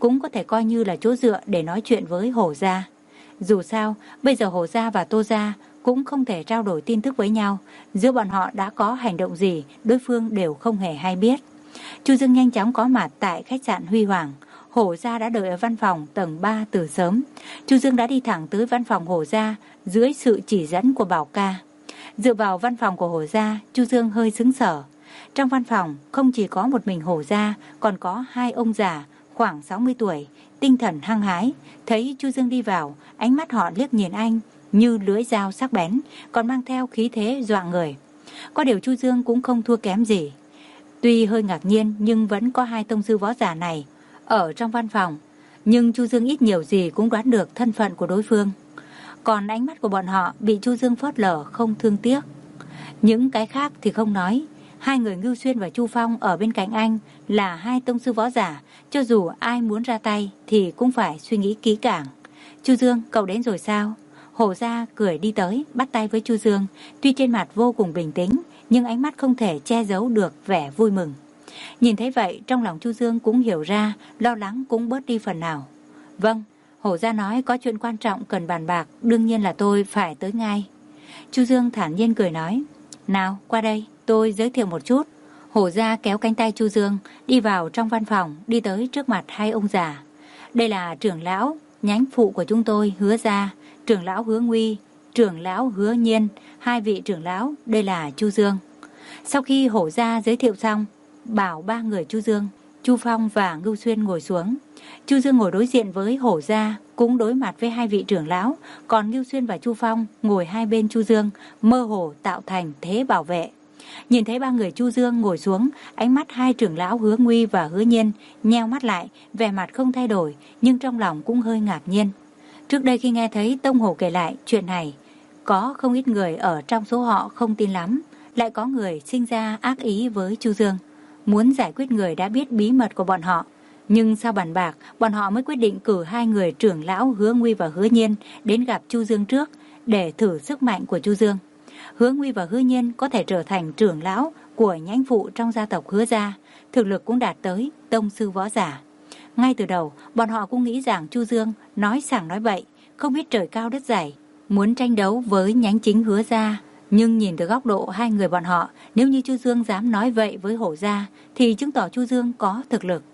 cũng có thể coi như là chỗ dựa để nói chuyện với Hổ gia. Dù sao, bây giờ Hổ gia và Tô gia cũng không thể trao đổi tin tức với nhau, giữa bọn họ đã có hành động gì, đối phương đều không hề hay biết. Chu Dương nhanh chóng có mặt tại khách sạn Huy Hoàng. Hổ gia đã đợi ở văn phòng tầng ba từ sớm. Chu Dương đã đi thẳng tới văn phòng Hổ gia dưới sự chỉ dẫn của Bảo ca. Dựa vào văn phòng của Hổ gia, Chu Dương hơi sững sờ. Trong văn phòng không chỉ có một mình Hổ gia, còn có hai ông già khoảng sáu mươi tuổi, tinh thần hăng hái. Thấy Chu Dương đi vào, ánh mắt họ liếc nhìn anh như lưỡi dao sắc bén, còn mang theo khí thế dọa người. Có điều Chu Dương cũng không thua kém gì. Tuy hơi ngạc nhiên nhưng vẫn có hai tông sư võ giả này ở trong văn phòng, nhưng Chu Dương ít nhiều gì cũng đoán được thân phận của đối phương. Còn ánh mắt của bọn họ bị Chu Dương phớt lờ không thương tiếc. Những cái khác thì không nói. Hai người Ngưu Xuyên và Chu Phong ở bên cạnh anh là hai tông sư võ giả, cho dù ai muốn ra tay thì cũng phải suy nghĩ kỹ càng. Chu Dương, cậu đến rồi sao? Hổ gia cười đi tới, bắt tay với Chu Dương, tuy trên mặt vô cùng bình tĩnh, nhưng ánh mắt không thể che giấu được vẻ vui mừng. Nhìn thấy vậy, trong lòng Chu Dương cũng hiểu ra, lo lắng cũng bớt đi phần nào. Vâng, Hổ gia nói có chuyện quan trọng cần bàn bạc, đương nhiên là tôi phải tới ngay. Chu Dương thản nhiên cười nói, nào qua đây, tôi giới thiệu một chút. Hổ gia kéo cánh tay Chu Dương, đi vào trong văn phòng, đi tới trước mặt hai ông già. Đây là trưởng lão, nhánh phụ của chúng tôi, Hứa gia, trưởng lão Hứa Nguy, trưởng lão Hứa Nhiên, hai vị trưởng lão, đây là Chu Dương. Sau khi Hổ gia giới thiệu xong, bảo ba người Chu Dương, Chu Phong và Ngưu Xuyên ngồi xuống. Chu Dương ngồi đối diện với Hổ gia, cũng đối mặt với hai vị trưởng lão, còn Ngưu Xuyên và Chu Phong ngồi hai bên Chu Dương, mơ hồ tạo thành thế bảo vệ. Nhìn thấy ba người Chu Dương ngồi xuống, ánh mắt hai trưởng lão Hứa Nguy và Hứa Nhiên nheo mắt lại, vẻ mặt không thay đổi, nhưng trong lòng cũng hơi ngạc nhiên. Trước đây khi nghe thấy Tông Hổ kể lại chuyện này, có không ít người ở trong số họ không tin lắm, lại có người sinh ra ác ý với Chu Dương, muốn giải quyết người đã biết bí mật của bọn họ. Nhưng sau bàn bạc, bọn họ mới quyết định cử hai người trưởng lão Hứa Nguy và Hứa Nhiên đến gặp Chu Dương trước để thử sức mạnh của Chu Dương. Hứa Nguy và Hứa Nhiên có thể trở thành trưởng lão của nhánh phụ trong gia tộc Hứa gia, thực lực cũng đạt tới tông sư võ giả. Ngay từ đầu, bọn họ cũng nghĩ rằng Chu Dương nói sảng nói bậy, không biết trời cao đất dày, muốn tranh đấu với nhánh chính Hứa gia. Nhưng nhìn từ góc độ hai người bọn họ, nếu như Chu Dương dám nói vậy với Hổ gia, thì chứng tỏ Chu Dương có thực lực.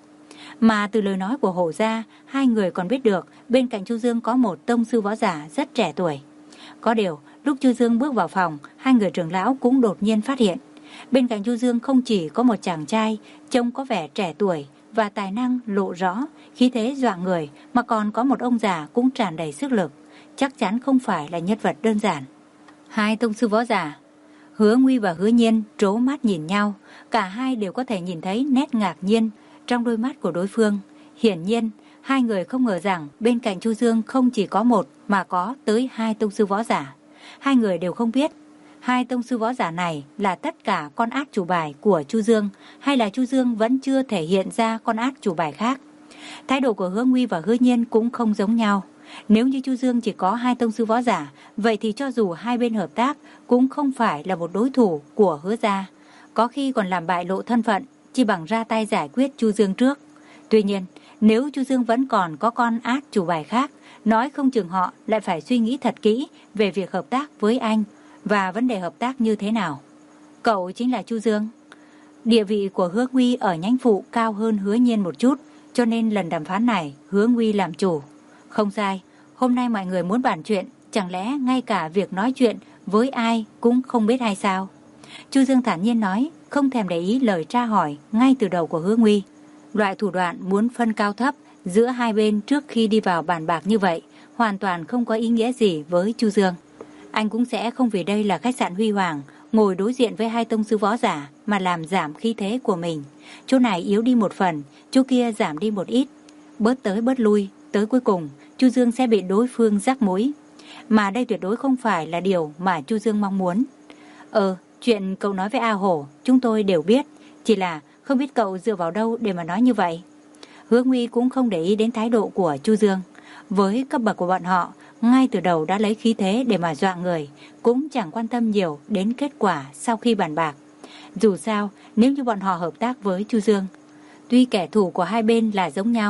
Mà từ lời nói của Hổ gia, hai người còn biết được bên cạnh Chu Dương có một tông sư võ giả rất trẻ tuổi. Có điều, lúc Chu Dương bước vào phòng, hai người trưởng lão cũng đột nhiên phát hiện. Bên cạnh Chu Dương không chỉ có một chàng trai, trông có vẻ trẻ tuổi và tài năng lộ rõ, khí thế dọa người, mà còn có một ông già cũng tràn đầy sức lực. Chắc chắn không phải là nhân vật đơn giản. Hai tông sư võ giả, Hứa Nguy và Hứa Nhiên trố mắt nhìn nhau, cả hai đều có thể nhìn thấy nét ngạc nhiên trong đôi mắt của đối phương. Hiển nhiên, hai người không ngờ rằng bên cạnh Chu Dương không chỉ có một mà có tới hai tông sư võ giả. Hai người đều không biết hai tông sư võ giả này là tất cả con át chủ bài của Chu Dương, hay là Chu Dương vẫn chưa thể hiện ra con át chủ bài khác. Thái độ của Hứa Nguy và Hứa Nhiên cũng không giống nhau. Nếu như Chu Dương chỉ có hai tông sư võ giả, vậy thì cho dù hai bên hợp tác cũng không phải là một đối thủ của Hứa gia, có khi còn làm bại lộ thân phận, chỉ bằng ra tay giải quyết Chu Dương trước. Tuy nhiên, nếu Chu Dương vẫn còn có con át chủ bài khác, nói không chừng họ lại phải suy nghĩ thật kỹ về việc hợp tác với anh và vấn đề hợp tác như thế nào. Cậu chính là Chu Dương. Địa vị của Hứa Nguy ở nhánh phụ cao hơn Hứa Nhiên một chút, cho nên lần đàm phán này Hứa Nguy làm chủ. Không sai, hôm nay mọi người muốn bàn chuyện, chẳng lẽ ngay cả việc nói chuyện với ai cũng không biết hay sao? Chu Dương thản nhiên nói, không thèm để ý lời tra hỏi ngay từ đầu của Hứa Nguy. Loại thủ đoạn muốn phân cao thấp giữa hai bên trước khi đi vào bàn bạc như vậy hoàn toàn không có ý nghĩa gì với Chu Dương. Anh cũng sẽ không vì đây là khách sạn Huy Hoàng, ngồi đối diện với hai tông sư võ giả mà làm giảm khí thế của mình. Chỗ này yếu đi một phần, chỗ kia giảm đi một ít, bớt tới bớt lui, tới cuối cùng Chu Dương sẽ bị đối phương rắc mối. Mà đây tuyệt đối không phải là điều mà Chu Dương mong muốn. Ờ, chuyện cậu nói với A Hổ chúng tôi đều biết, chỉ là không biết cậu dựa vào đâu để mà nói như vậy. Hứa Nguy cũng không để ý đến thái độ của Chu Dương. Với cấp bậc của bọn họ, ngay từ đầu đã lấy khí thế để mà dọa người, cũng chẳng quan tâm nhiều đến kết quả sau khi bàn bạc. Dù sao, nếu như bọn họ hợp tác với Chu Dương, tuy kẻ thù của hai bên là giống nhau,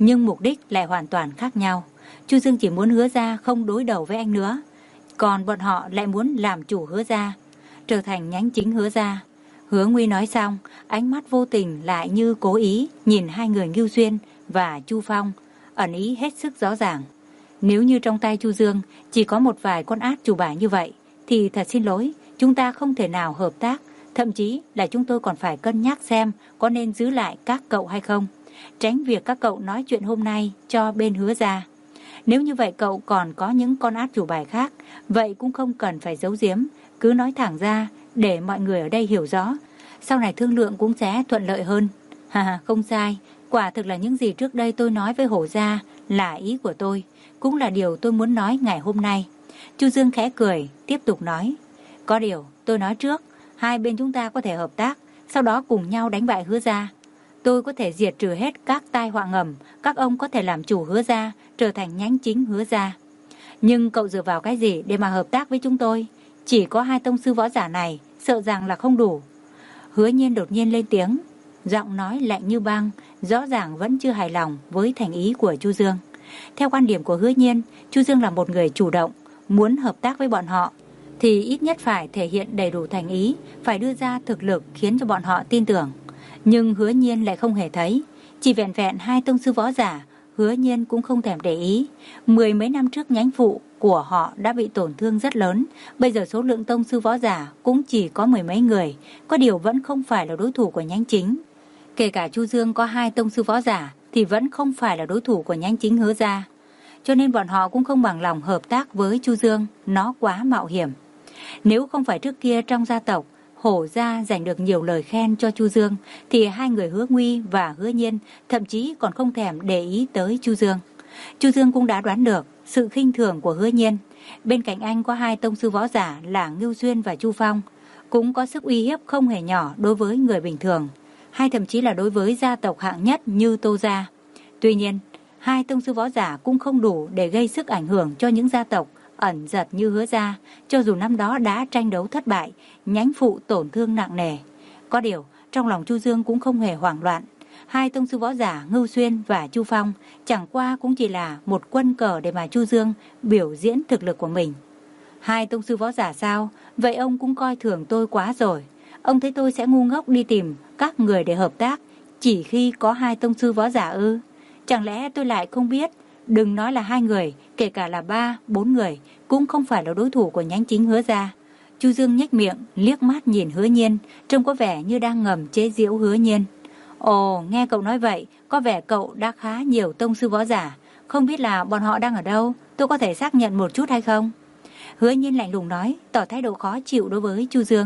nhưng mục đích lại hoàn toàn khác nhau. Chu Dương chỉ muốn Hứa gia không đối đầu với anh nữa, còn bọn họ lại muốn làm chủ Hứa gia, trở thành nhánh chính Hứa gia. Hứa Nguy nói xong, ánh mắt vô tình lại như cố ý nhìn hai người Ngưu Xuyên và Chu Phong, ẩn ý hết sức rõ ràng. Nếu như trong tay Chu Dương chỉ có một vài con át chủ bài như vậy, thì thật xin lỗi, chúng ta không thể nào hợp tác, thậm chí là chúng tôi còn phải cân nhắc xem có nên giữ lại các cậu hay không, tránh việc các cậu nói chuyện hôm nay cho bên Hứa gia. Nếu như vậy cậu còn có những con át chủ bài khác, vậy cũng không cần phải giấu giếm, cứ nói thẳng ra để mọi người ở đây hiểu rõ, sau này thương lượng cũng sẽ thuận lợi hơn. Hà, không sai, quả thực là những gì trước đây tôi nói với Hổ gia là ý của tôi, cũng là điều tôi muốn nói ngày hôm nay. Chu Dương khẽ cười, tiếp tục nói, có điều tôi nói trước, hai bên chúng ta có thể hợp tác, sau đó cùng nhau đánh bại Hứa gia. Tôi có thể diệt trừ hết các tai họa ngầm, các ông có thể làm chủ Hứa gia, trở thành nhánh chính Hứa gia. Nhưng cậu dựa vào cái gì để mà hợp tác với chúng tôi? Chỉ có hai tông sư võ giả này, sợ rằng là không đủ. Hứa Nhiên đột nhiên lên tiếng, giọng nói lạnh như băng, rõ ràng vẫn chưa hài lòng với thành ý của Chu Dương. Theo quan điểm của Hứa Nhiên, Chu Dương là một người chủ động, muốn hợp tác với bọn họ thì ít nhất phải thể hiện đầy đủ thành ý, phải đưa ra thực lực khiến cho bọn họ tin tưởng. Nhưng Hứa Nhiên lại không hề thấy, chỉ vẹn vẹn hai tông sư võ giả, Hứa Nhiên cũng không thèm để ý. Mười mấy năm trước nhánh phụ của họ đã bị tổn thương rất lớn, bây giờ số lượng tông sư võ giả cũng chỉ có mười mấy người, có điều vẫn không phải là đối thủ của nhánh chính. Kể cả Chu Dương có hai tông sư võ giả thì vẫn không phải là đối thủ của nhánh chính Hứa gia, cho nên bọn họ cũng không bằng lòng hợp tác với Chu Dương, nó quá mạo hiểm. Nếu không phải trước kia trong gia tộc Hổ gia dành được nhiều lời khen cho Chu Dương, thì hai người Hứa Nguy và Hứa Nhiên thậm chí còn không thèm để ý tới Chu Dương. Chu Dương cũng đã đoán được sự khinh thường của Hứa Nhiên. Bên cạnh anh có hai tông sư võ giả là Ngưu Xuyên và Chu Phong, cũng có sức uy hiếp không hề nhỏ đối với người bình thường, hay thậm chí là đối với gia tộc hạng nhất như Tô gia. Tuy nhiên, hai tông sư võ giả cũng không đủ để gây sức ảnh hưởng cho những gia tộc ẩn giật như Hứa gia, cho dù năm đó đã tranh đấu thất bại, nhánh phụ tổn thương nặng nề. Có điều, trong lòng Chu Dương cũng không hề hoảng loạn. Hai tông sư võ giả Ngưu Xuyên và Chu Phong chẳng qua cũng chỉ là một quân cờ để mà Chu Dương biểu diễn thực lực của mình. Hai tông sư võ giả sao? Vậy ông cũng coi thường tôi quá rồi. Ông thấy tôi sẽ ngu ngốc đi tìm các người để hợp tác chỉ khi có hai tông sư võ giả ư? Chẳng lẽ tôi lại không biết? Đừng nói là hai người, kể cả là ba, bốn người cũng không phải là đối thủ của nhánh chính Hứa gia. Chu Dương nhếch miệng, liếc mắt nhìn Hứa Nhiên, trông có vẻ như đang ngầm chế giễu Hứa Nhiên. Ồ, nghe cậu nói vậy, có vẻ cậu đã khá nhiều tông sư võ giả, không biết là bọn họ đang ở đâu, tôi có thể xác nhận một chút hay không? Hứa Nhiên lạnh lùng nói, tỏ thái độ khó chịu đối với Chu Dương.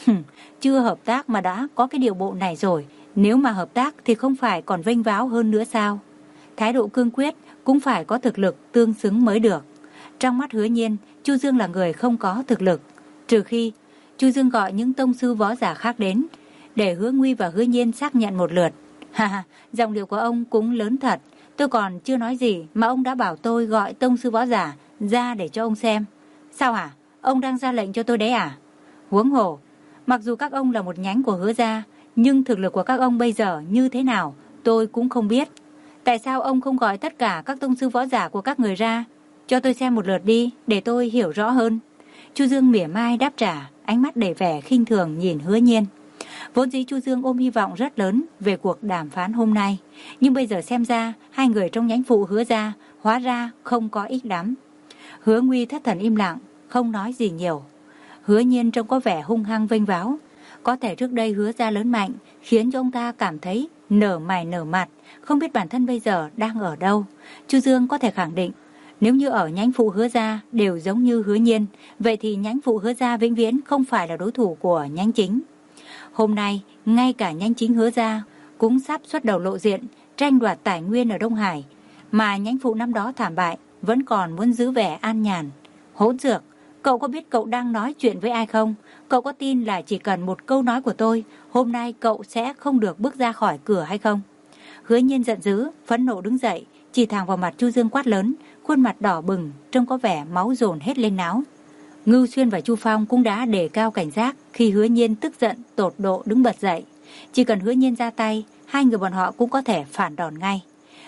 Chưa hợp tác mà đã có cái điều bộ này rồi, nếu mà hợp tác thì không phải còn vênh váo hơn nữa sao? Thái độ cương quyết cũng phải có thực lực tương xứng mới được. Trong mắt Hứa Nhiên, Chu Dương là người không có thực lực, trừ khi Chu Dương gọi những tông sư võ giả khác đến, để Hứa Nguy và Hứa Nhiên xác nhận một lượt. Ha ha, giọng điệu của ông cũng lớn thật, tôi còn chưa nói gì mà ông đã bảo tôi gọi tông sư võ giả ra để cho ông xem. Sao hả? Ông đang ra lệnh cho tôi đấy à? Huống hồ, mặc dù các ông là một nhánh của Hứa gia, nhưng thực lực của các ông bây giờ như thế nào tôi cũng không biết. Tại sao ông không gọi tất cả các tông sư võ giả của các người ra, cho tôi xem một lượt đi, để tôi hiểu rõ hơn. Chu Dương mỉa mai đáp trả, ánh mắt đầy vẻ khinh thường nhìn Hứa Nhiên. Vốn dĩ Chu Dương ôm hy vọng rất lớn về cuộc đàm phán hôm nay, nhưng bây giờ xem ra hai người trong nhánh phụ Hứa gia hóa ra không có ích lắm. Hứa Nguy thất thần im lặng, không nói gì nhiều. Hứa Nhiên trông có vẻ hung hăng vênh váo. Có thể trước đây Hứa gia lớn mạnh khiến cho ông ta cảm thấy nở mày nở mặt, không biết bản thân bây giờ đang ở đâu. Chu Dương có thể khẳng định, nếu như ở nhánh phụ Hứa gia đều giống như Hứa Nhiên, vậy thì nhánh phụ Hứa gia vĩnh viễn không phải là đối thủ của nhánh chính. Hôm nay, ngay cả nhánh chính Hứa gia cũng sắp xuất đầu lộ diện, tranh đoạt tài nguyên ở Đông Hải, mà nhánh phụ năm đó thảm bại vẫn còn muốn giữ vẻ an nhàn. Hỗn dược, cậu có biết cậu đang nói chuyện với ai không? Cậu có tin là chỉ cần một câu nói của tôi, hôm nay cậu sẽ không được bước ra khỏi cửa hay không? Hứa Nhiên giận dữ, phẫn nộ đứng dậy, chỉ thẳng vào mặt Chu Dương quát lớn, khuôn mặt đỏ bừng, trông có vẻ máu dồn hết lên não. Ngưu Xuyên và Chu Phong cũng đã đề cao cảnh giác khi Hứa Nhiên tức giận tột độ đứng bật dậy. Chỉ cần Hứa Nhiên ra tay, hai người bọn họ cũng có thể phản đòn ngay.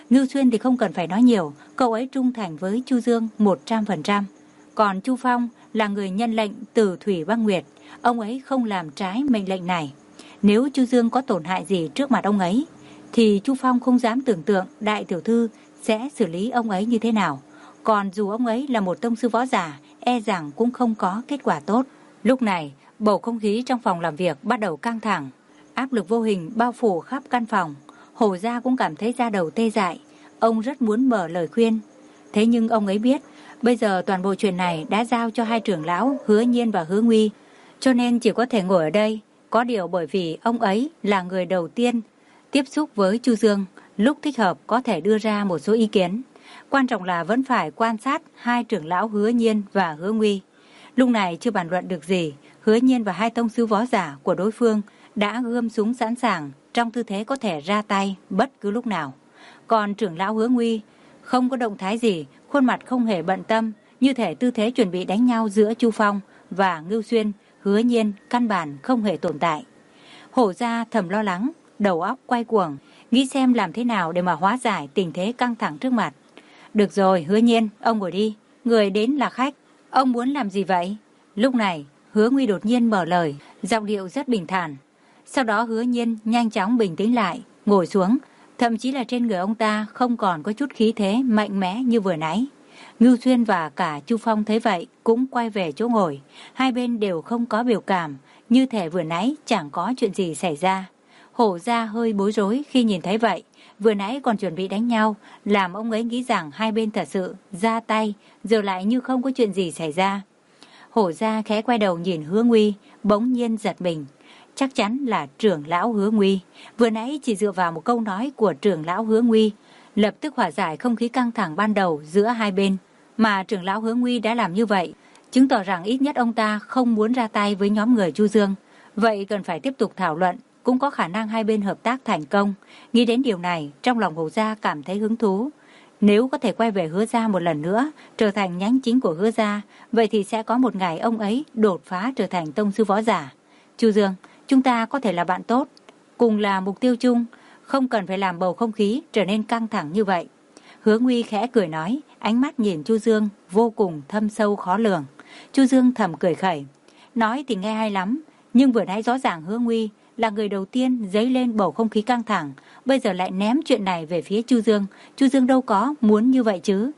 Ngưu Xuyên thì không cần phải nói nhiều, cậu ấy trung thành với Chu Dương một trăm phần trăm. Còn Chu Phong là người nhân lệnh từ Thủy Băng Nguyệt, ông ấy không làm trái mệnh lệnh này. Nếu Chu Dương có tổn hại gì trước mặt ông ấy, thì Chu Phong không dám tưởng tượng đại tiểu thư sẽ xử lý ông ấy như thế nào. Còn dù ông ấy là một tông sư võ giả, e rằng cũng không có kết quả tốt. Lúc này, bầu không khí trong phòng làm việc bắt đầu căng thẳng. Áp lực vô hình bao phủ khắp căn phòng. Hổ Gia cũng cảm thấy da đầu tê dại. Ông rất muốn mở lời khuyên. Thế nhưng ông ấy biết, bây giờ toàn bộ chuyện này đã giao cho hai trưởng lão Hứa Nhiên và Hứa Nguy, cho nên chỉ có thể ngồi ở đây. Có điều bởi vì ông ấy là người đầu tiên tiếp xúc với Chu Dương, lúc thích hợp có thể đưa ra một số ý kiến. Quan trọng là vẫn phải quan sát hai trưởng lão Hứa Nhiên và Hứa Nguy. Lúc này chưa bàn luận được gì, Hứa Nhiên và hai tông sư võ giả của đối phương đã gươm súng sẵn sàng, trong tư thế có thể ra tay bất cứ lúc nào. Còn trưởng lão Hứa Nguy không có động thái gì, khuôn mặt không hề bận tâm, như thể tư thế chuẩn bị đánh nhau giữa Chu Phong và Ngưu Xuyên, Hứa Nhiên căn bản không hề tồn tại. Hổ Gia thầm lo lắng, đầu óc quay cuồng, nghĩ xem làm thế nào để mà hóa giải tình thế căng thẳng trước mặt. Được rồi, Hứa Nhiên, ông ngồi đi, người đến là khách, ông muốn làm gì vậy? Lúc này, Hứa Nguy đột nhiên mở lời, giọng điệu rất bình thản. Sau đó Hứa Nhiên nhanh chóng bình tĩnh lại, ngồi xuống, thậm chí là trên người ông ta không còn có chút khí thế mạnh mẽ như vừa nãy. Ngưu Xuyên và cả Chu Phong thấy vậy cũng quay về chỗ ngồi, hai bên đều không có biểu cảm, như thể vừa nãy chẳng có chuyện gì xảy ra. Hổ Gia hơi bối rối khi nhìn thấy vậy, vừa nãy còn chuẩn bị đánh nhau, làm ông ấy nghĩ rằng hai bên thật sự ra tay, giờ lại như không có chuyện gì xảy ra. Hổ Gia khẽ quay đầu nhìn Hứa Nguy, bỗng nhiên giật mình. Chắc chắn là trưởng lão Hứa Nguy. Vừa nãy chỉ dựa vào một câu nói của trưởng lão Hứa Nguy, lập tức hòa giải không khí căng thẳng ban đầu giữa hai bên. Mà trưởng lão Hứa Nguy đã làm như vậy, chứng tỏ rằng ít nhất ông ta không muốn ra tay với nhóm người Chu Dương. Vậy cần phải tiếp tục thảo luận, cũng có khả năng hai bên hợp tác thành công. Nghĩ đến điều này, trong lòng Hổ Gia cảm thấy hứng thú. Nếu có thể quay về Hứa Gia một lần nữa, trở thành nhánh chính của Hứa Gia, vậy thì sẽ có một ngày ông ấy đột phá trở thành tông sư võ giả. Chu Dương, chúng ta có thể là bạn tốt, cùng là mục tiêu chung, không cần phải làm bầu không khí trở nên căng thẳng như vậy. Hứa Nguy khẽ cười nói, ánh mắt nhìn Chu Dương vô cùng thâm sâu khó lường. Chu Dương thầm cười khẩy, nói thì nghe hay lắm, nhưng vừa nãy rõ ràng Hứa Nguy là người đầu tiên dấy lên bầu không khí căng thẳng, bây giờ lại ném chuyện này về phía Chu Dương. Chu Dương đâu có muốn như vậy chứ.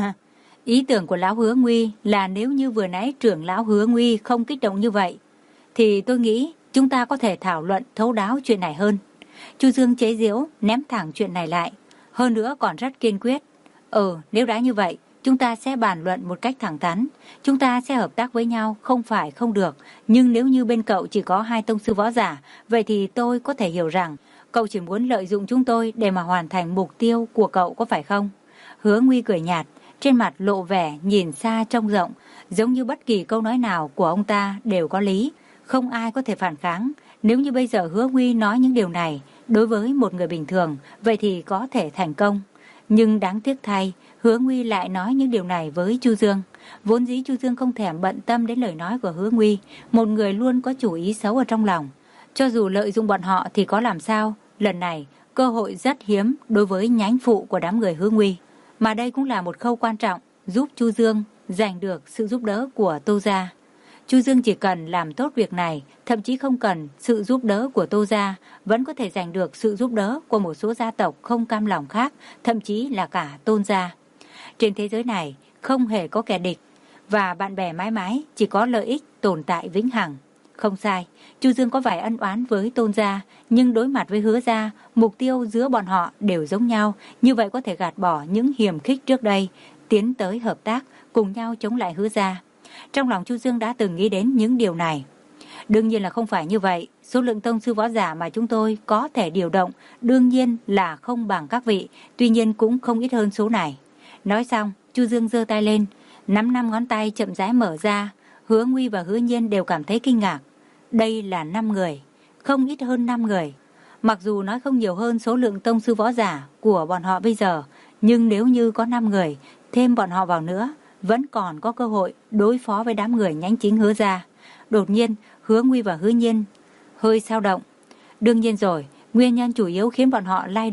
Ý tưởng của lão Hứa Nguy là nếu như vừa nãy trưởng lão Hứa Nguy không kích động như vậy, thì tôi nghĩ chúng ta có thể thảo luận thấu đáo chuyện này hơn. Chu Dương chế giễu, ném thẳng chuyện này lại, hơn nữa còn rất kiên quyết. Ừ, nếu đã như vậy, chúng ta sẽ bàn luận một cách thẳng thắn. Chúng ta sẽ hợp tác với nhau, không phải không được. Nhưng nếu như bên cậu chỉ có hai tông sư võ giả, vậy thì tôi có thể hiểu rằng cậu chỉ muốn lợi dụng chúng tôi để mà hoàn thành mục tiêu của cậu, có phải không? Hứa Nguy cười nhạt, trên mặt lộ vẻ nhìn xa trông rộng, giống như bất kỳ câu nói nào của ông ta đều có lý, không ai có thể phản kháng. Nếu như bây giờ Hứa Nguy nói những điều này đối với một người bình thường, vậy thì có thể thành công. Nhưng đáng tiếc thay, Hứa Nguy lại nói những điều này với Chu Dương. Vốn dĩ Chu Dương không thèm bận tâm đến lời nói của Hứa Nguy, một người luôn có chủ ý xấu ở trong lòng. Cho dù lợi dụng bọn họ thì có làm sao, lần này cơ hội rất hiếm đối với nhánh phụ của đám người Hứa Nguy. Mà đây cũng là một khâu quan trọng giúp Chu Dương giành được sự giúp đỡ của Tô Gia. Chu Dương chỉ cần làm tốt việc này, thậm chí không cần sự giúp đỡ của Tô Gia, vẫn có thể giành được sự giúp đỡ của một số gia tộc không cam lòng khác, thậm chí là cả Tôn Gia. Trên thế giới này, không hề có kẻ địch, và bạn bè mãi mãi, chỉ có lợi ích tồn tại vĩnh hằng. Không sai, Chu Dương có vài ân oán với Tôn Gia, nhưng đối mặt với Hứa Gia, mục tiêu giữa bọn họ đều giống nhau, như vậy có thể gạt bỏ những hiềm khích trước đây, tiến tới hợp tác, cùng nhau chống lại Hứa Gia. Trong lòng Chu Dương đã từng nghĩ đến những điều này. Đương nhiên là không phải như vậy, số lượng tông sư võ giả mà chúng tôi có thể điều động đương nhiên là không bằng các vị, tuy nhiên cũng không ít hơn số này. Nói xong, Chu Dương giơ tay lên, nắm năm ngón tay chậm rãi mở ra. Hứa Nguy và Hứa Nhiên đều cảm thấy kinh ngạc. Đây là năm người, không ít hơn năm người. Mặc dù nói không nhiều hơn số lượng tông sư võ giả của bọn họ bây giờ, nhưng nếu như có năm người, thêm bọn họ vào nữa, vẫn còn có cơ hội đối phó với đám người nhánh chính Hứa Gia. Đột nhiên, Hứa Nguy và Hứa Nhiên hơi dao động. Đương nhiên rồi, nguyên nhân chủ yếu khiến bọn họ lay động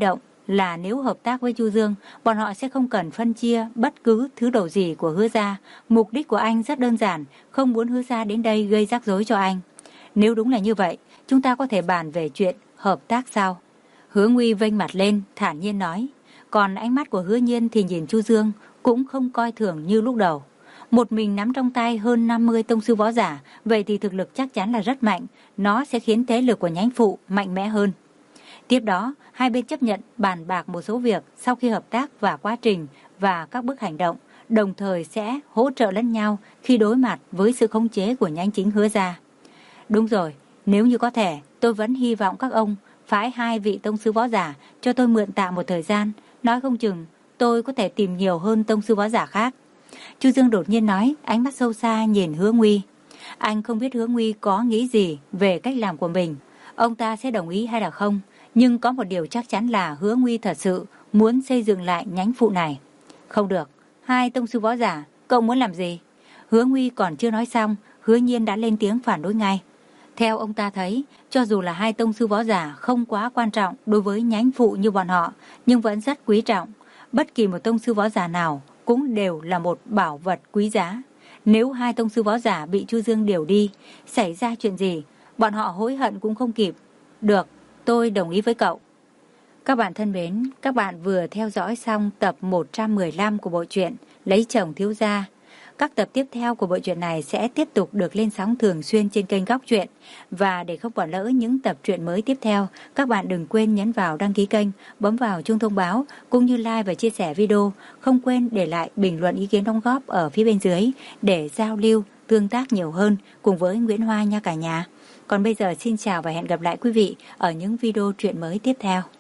là nếu hợp tác với Chu Dương, bọn họ sẽ không cần phân chia bất cứ thứ đồ gì của Hứa gia. Mục đích của anh rất đơn giản, không muốn Hứa gia đến đây gây rắc rối cho anh. Nếu đúng là như vậy, chúng ta có thể bàn về chuyện hợp tác sau. Hứa Nguy vênh mặt lên, thản nhiên nói. Còn ánh mắt của Hứa Nhiên thì nhìn Chu Dương cũng không coi thường như lúc đầu. Một mình nắm trong tay hơn năm mươi tông sư võ giả, vậy thì thực lực chắc chắn là rất mạnh. Nó sẽ khiến thế lực của nhánh phụ mạnh mẽ hơn. Tiếp đó, hai bên chấp nhận bàn bạc một số việc sau khi hợp tác và quá trình và các bước hành động, đồng thời sẽ hỗ trợ lẫn nhau khi đối mặt với sự khống chế của nhánh chính Hứa gia. Đúng rồi, nếu như có thể, tôi vẫn hy vọng các ông phái hai vị tông sư võ giả cho tôi mượn tạm một thời gian, nói không chừng tôi có thể tìm nhiều hơn tông sư võ giả khác. Chu Dương đột nhiên nói, ánh mắt sâu xa nhìn Hứa Nguy. Anh không biết Hứa Nguy có nghĩ gì về cách làm của mình, ông ta sẽ đồng ý hay là không, nhưng có một điều chắc chắn là Hứa Nguy thật sự muốn xây dựng lại nhánh phụ này. Không được, hai tông sư võ giả, cậu muốn làm gì? Hứa Nguy còn chưa nói xong, Hứa Nhiên đã lên tiếng phản đối ngay. Theo ông ta thấy, cho dù là hai tông sư võ giả không quá quan trọng đối với nhánh phụ như bọn họ, nhưng vẫn rất quý trọng. Bất kỳ một tông sư võ giả nào cũng đều là một bảo vật quý giá. Nếu hai tông sư võ giả bị Chu Dương điều đi, xảy ra chuyện gì, bọn họ hối hận cũng không kịp. Được, tôi đồng ý với cậu. Các bạn thân mến, các bạn vừa theo dõi xong tập một trăm mười lăm của bộ truyện Lấy chồng thiếu gia. Các tập tiếp theo của bộ truyện này sẽ tiếp tục được lên sóng thường xuyên trên kênh Góc Truyện. Và để không bỏ lỡ những tập truyện mới tiếp theo, các bạn đừng quên nhấn vào đăng ký kênh, bấm vào chuông thông báo, cũng như like và chia sẻ video. Không quên để lại bình luận ý kiến đóng góp ở phía bên dưới để giao lưu, tương tác nhiều hơn cùng với Nguyễn Hoa nha cả nhà. Còn bây giờ xin chào và hẹn gặp lại quý vị ở những video truyện mới tiếp theo.